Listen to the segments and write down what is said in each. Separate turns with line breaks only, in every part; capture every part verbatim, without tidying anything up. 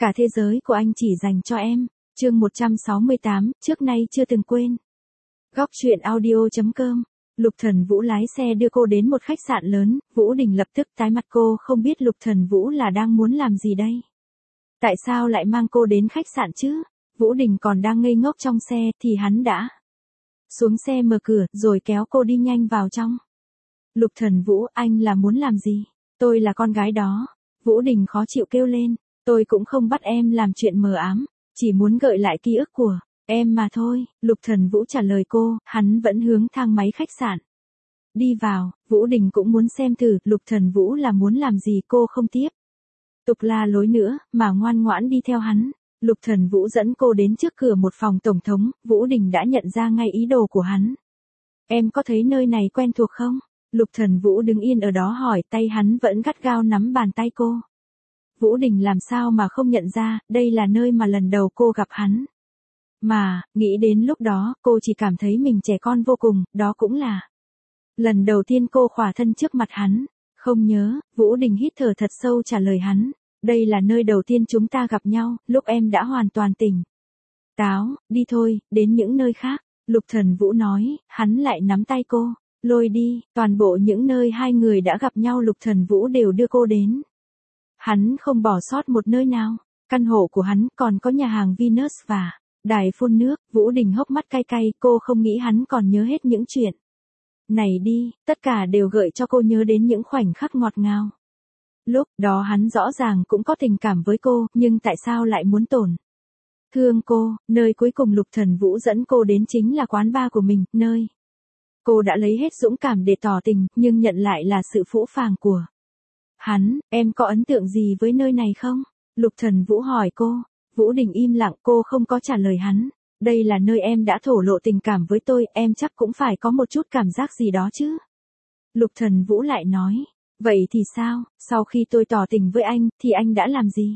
Cả thế giới của anh chỉ dành cho em. Chương một trăm sáu mươi tám, trước nay chưa từng quên. Góc truyện audio chấm com. Lục Thần Vũ lái xe đưa cô đến một khách sạn lớn, Vũ Đình lập tức tái mặt, cô không biết Lục Thần Vũ là đang muốn làm gì đây. Tại sao lại mang cô đến khách sạn chứ? Vũ Đình còn đang ngây ngốc trong xe thì hắn đã xuống xe mở cửa rồi kéo cô đi nhanh vào trong. Lục Thần Vũ, anh là muốn làm gì? Tôi là con gái đó. Vũ Đình khó chịu kêu lên. Tôi cũng không bắt em làm chuyện mờ ám, chỉ muốn gợi lại ký ức của em mà thôi. Lục Thần Vũ trả lời cô, hắn vẫn hướng thang máy khách sạn. Đi vào, Vũ Đình cũng muốn xem thử Lục Thần Vũ là muốn làm gì, cô không tiếp tục la lối nữa, mà ngoan ngoãn đi theo hắn. Lục Thần Vũ dẫn cô đến trước cửa một phòng tổng thống, Vũ Đình đã nhận ra ngay ý đồ của hắn. Em có thấy nơi này quen thuộc không? Lục Thần Vũ đứng yên ở đó hỏi, tay hắn vẫn gắt gao nắm bàn tay cô. Vũ Đình làm sao mà không nhận ra, đây là nơi mà lần đầu cô gặp hắn. Mà, nghĩ đến lúc đó, cô chỉ cảm thấy mình trẻ con vô cùng, đó cũng là lần đầu tiên cô khỏa thân trước mặt hắn. Không nhớ, Vũ Đình hít thở thật sâu trả lời hắn. Đây là nơi đầu tiên chúng ta gặp nhau, lúc em đã hoàn toàn tỉnh táo, đi thôi, đến những nơi khác. Lục Thần Vũ nói, hắn lại nắm tay cô, lôi đi, toàn bộ những nơi hai người đã gặp nhau Lục Thần Vũ đều đưa cô đến. Hắn không bỏ sót một nơi nào, căn hộ của hắn còn có nhà hàng Venus và đài phun nước. Vũ Đình hốc mắt cay cay, cô không nghĩ hắn còn nhớ hết những chuyện này đi, tất cả đều gợi cho cô nhớ đến những khoảnh khắc ngọt ngào. Lúc đó hắn rõ ràng cũng có tình cảm với cô, nhưng tại sao lại muốn tổn thương cô? Nơi cuối cùng Lục Thần Vũ dẫn cô đến chính là quán bar của mình, nơi cô đã lấy hết dũng cảm để tỏ tình, nhưng nhận lại là sự phũ phàng của hắn. Em có ấn tượng gì với nơi này không? Lục Thần Vũ hỏi cô. Vũ Đình im lặng, cô không có trả lời hắn. Đây là nơi em đã thổ lộ tình cảm với tôi, em chắc cũng phải có một chút cảm giác gì đó chứ. Lục Thần Vũ lại nói. Vậy thì sao, sau khi tôi tỏ tình với anh, thì anh đã làm gì?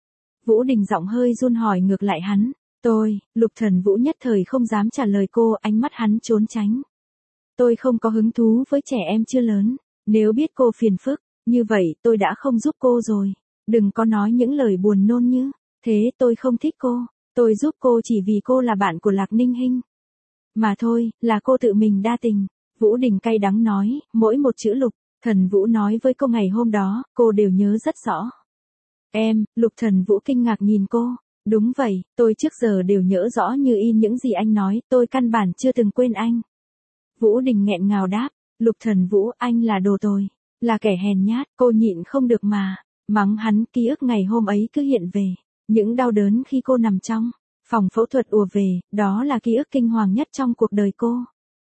Vũ Đình giọng hơi run hỏi ngược lại hắn. Tôi, Lục Thần Vũ nhất thời không dám trả lời cô, ánh mắt hắn trốn tránh. Tôi không có hứng thú với trẻ em chưa lớn. Nếu biết cô phiền phức, như vậy tôi đã không giúp cô rồi. Đừng có nói những lời buồn nôn như thế, tôi không thích cô. Tôi giúp cô chỉ vì cô là bạn của Lạc Ninh Hinh mà thôi, là cô tự mình đa tình. Vũ Đình cay đắng nói, mỗi một chữ Lục Thần Vũ nói với cô ngày hôm đó, cô đều nhớ rất rõ. Em, Lục Thần Vũ kinh ngạc nhìn cô. Đúng vậy, tôi trước giờ đều nhớ rõ như in những gì anh nói, tôi căn bản chưa từng quên anh. Vũ Đình nghẹn ngào đáp, Lục Thần Vũ, anh là đồ tồi, là kẻ hèn nhát. Cô nhịn không được mà mắng hắn. Ký ức ngày hôm ấy cứ hiện về, những đau đớn khi cô nằm trong phòng phẫu thuật ùa về, đó là ký ức kinh hoàng nhất trong cuộc đời cô.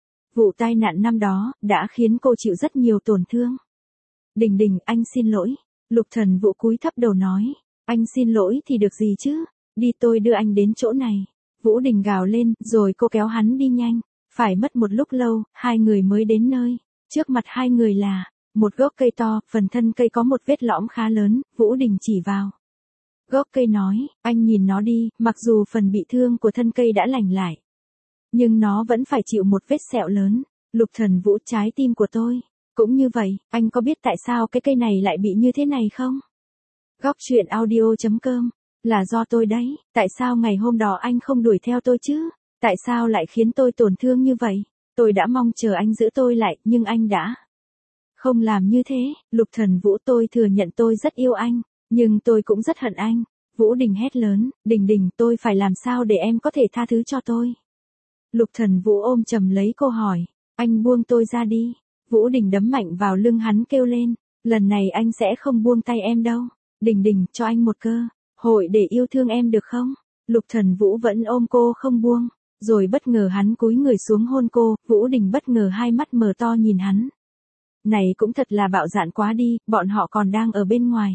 Vụ tai nạn năm đó đã khiến cô chịu rất nhiều tổn thương. Đình Đình, anh xin lỗi. Lục Thần Vũ cúi thấp đầu nói, anh xin lỗi thì được gì chứ, đi tôi đưa anh đến chỗ này. Vũ Đình gào lên, rồi cô kéo hắn đi nhanh. Phải mất một lúc lâu, hai người mới đến nơi. Trước mặt hai người là một gốc cây to, phần thân cây có một vết lõm khá lớn. Vũ Đình chỉ vào gốc cây nói, anh nhìn nó đi, mặc dù phần bị thương của thân cây đã lành lại, nhưng nó vẫn phải chịu một vết sẹo lớn. Lục Thần Vũ, trái tim của tôi cũng như vậy, anh có biết tại sao cái cây này lại bị như thế này không? Góc truyện audio chấm com. Là do tôi đấy, tại sao ngày hôm đó anh không đuổi theo tôi chứ? Tại sao lại khiến tôi tổn thương như vậy? Tôi đã mong chờ anh giữ tôi lại, nhưng anh đã không làm như thế. Lục Thần Vũ, tôi thừa nhận tôi rất yêu anh, nhưng tôi cũng rất hận anh. Vũ Đình hét lớn, Đình Đình, tôi phải làm sao để em có thể tha thứ cho tôi? Lục Thần Vũ ôm chầm lấy cô hỏi, anh buông tôi ra đi. Vũ Đình đấm mạnh vào lưng hắn kêu lên, lần này anh sẽ không buông tay em đâu. Đình Đình, cho anh một cơ hội để yêu thương em được không? Lục Thần Vũ vẫn ôm cô không buông, rồi bất ngờ hắn cúi người xuống hôn cô. Vũ Đình bất ngờ hai mắt mở to nhìn hắn. Này cũng thật là bạo dạn quá đi, bọn họ còn đang ở bên ngoài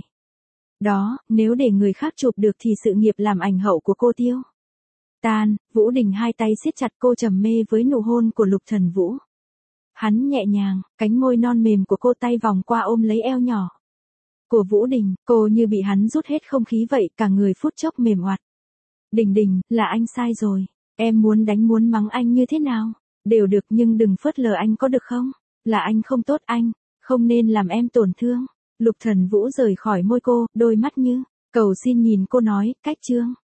đó, nếu để người khác chụp được thì sự nghiệp làm ảnh hậu của cô tiêu tan. Vũ Đình hai tay siết chặt, cô trầm mê với nụ hôn của Lục Thần Vũ. Hắn nhẹ nhàng, cánh môi non mềm của cô tay vòng qua ôm lấy eo nhỏ của Vũ Đình, cô như bị hắn rút hết không khí vậy, cả người phút chốc mềm oặt. Đình Đình, là anh sai rồi, em muốn đánh muốn mắng anh như thế nào, đều được, nhưng đừng phớt lờ anh có được không? Là anh không tốt, anh không nên làm em tổn thương. Lục Thần Vũ rời khỏi môi cô, đôi mắt như Cầu xin nhìn cô nói, cách Trương.